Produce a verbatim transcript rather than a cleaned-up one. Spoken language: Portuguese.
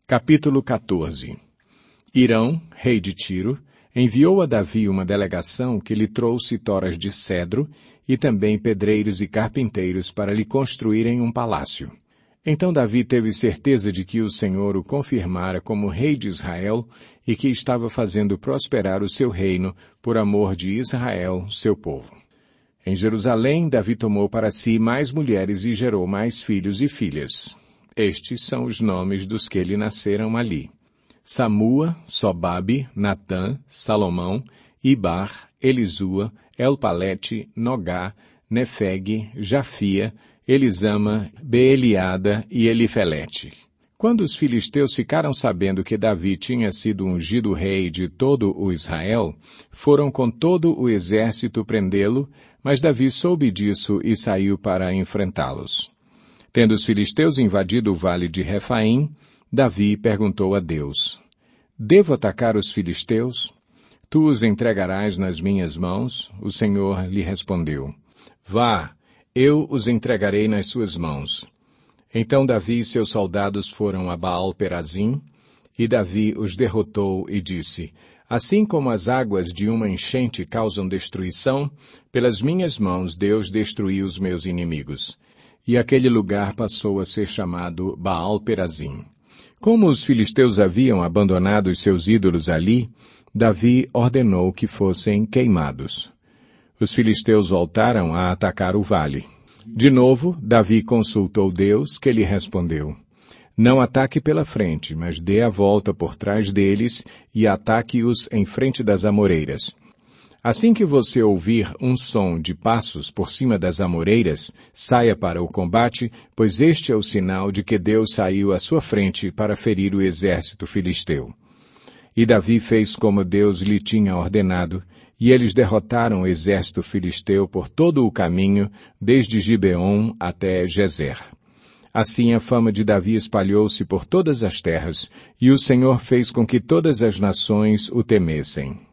Capítulo quatorze. Hirão, rei de Tiro, enviou a Davi uma delegação que lhe trouxe toras de cedro e também pedreiros e carpinteiros para lhe construírem um palácio. Então Davi teve certeza de que o Senhor o confirmara como rei de Israel e que estava fazendo prosperar o seu reino por amor de Israel, seu povo. Em Jerusalém, Davi tomou para si mais mulheres e gerou mais filhos e filhas. Estes são os nomes dos que lhe nasceram ali: Samua, Sobabe, Natã, Salomão, Ibar, Elisua, Elpalete, Nogá, Nefeg, Jafia, Elisama, Beeliada e Elifelete. Quando os filisteus ficaram sabendo que Davi tinha sido ungido rei de todo o Israel, foram com todo o exército prendê-lo, mas Davi soube disso e saiu para enfrentá-los. Tendo os filisteus invadido o vale de Refaim, Davi perguntou a Deus: Devo atacar os filisteus? Tu os entregarás nas minhas mãos? O Senhor lhe respondeu: Vá, eu os entregarei nas suas mãos. Então Davi e seus soldados foram a Baal-Perazim, e Davi os derrotou e disse: Assim como as águas de uma enchente causam destruição, pelas minhas mãos Deus destruiu os meus inimigos. E aquele lugar passou a ser chamado Baal-Perazim. Como os filisteus haviam abandonado os seus ídolos ali, Davi ordenou que fossem queimados. Os filisteus voltaram a atacar o vale. De novo, Davi consultou Deus, que lhe respondeu: Não ataque pela frente, mas dê a volta por trás deles e ataque-os em frente das amoreiras. Assim que você ouvir um som de passos por cima das amoreiras, saia para o combate, pois este é o sinal de que Deus saiu à sua frente para ferir o exército filisteu. E Davi fez como Deus lhe tinha ordenado, e eles derrotaram o exército filisteu por todo o caminho, desde Gibeon até Gezer. Assim a fama de Davi espalhou-se por todas as terras, e o Senhor fez com que todas as nações o temessem.